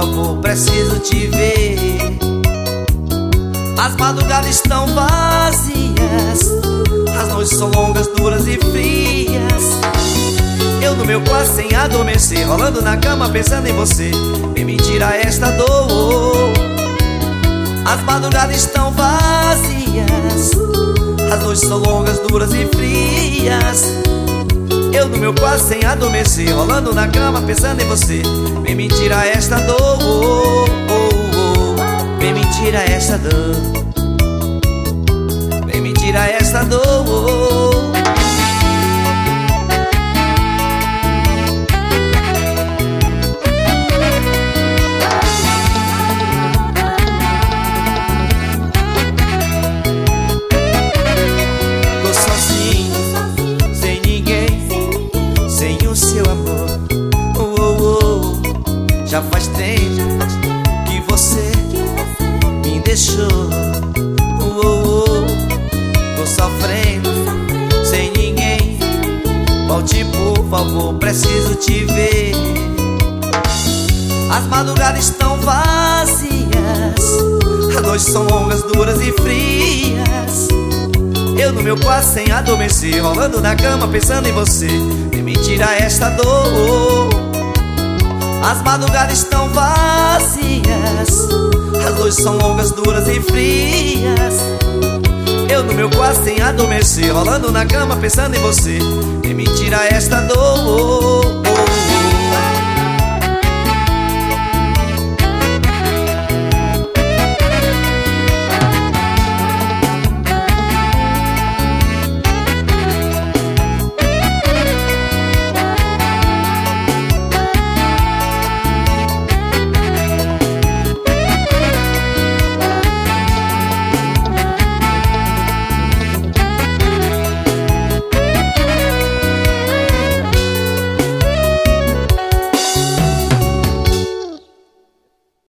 favor, preciso te ver. As madrugadas estão vazias, as noites são longas, duras e frias. Eu no meu quarto sem adormecer, rolando na cama pensando em você. Vem me tirar esta dor. As madrugadas estão vazias, as noites são longas, duras e frias. Eu no meu quarto sem adormecer, rolando na cama pensando em você. Vem me tirar esta dor. Vem me tirar esta dor. Vem me tirar esta dor. Tô sozinho, sem ninguém, sem o seu amor. Já faz tempo que você me deixou. Tô sofrendo sem ninguém. Volte por favor, preciso te ver. As madrugadas estão vazias, as noites são longas, duras e frias. Eu no meu quarto sem adormecer, rolando na cama pensando em você. Vem me tirar esta dor. As madrugadas estão vazias, as noites são longas, duras e frias. Eu no meu quarto sem adormecer, rolando na cama pensando em você. Vem me tirar esta dor.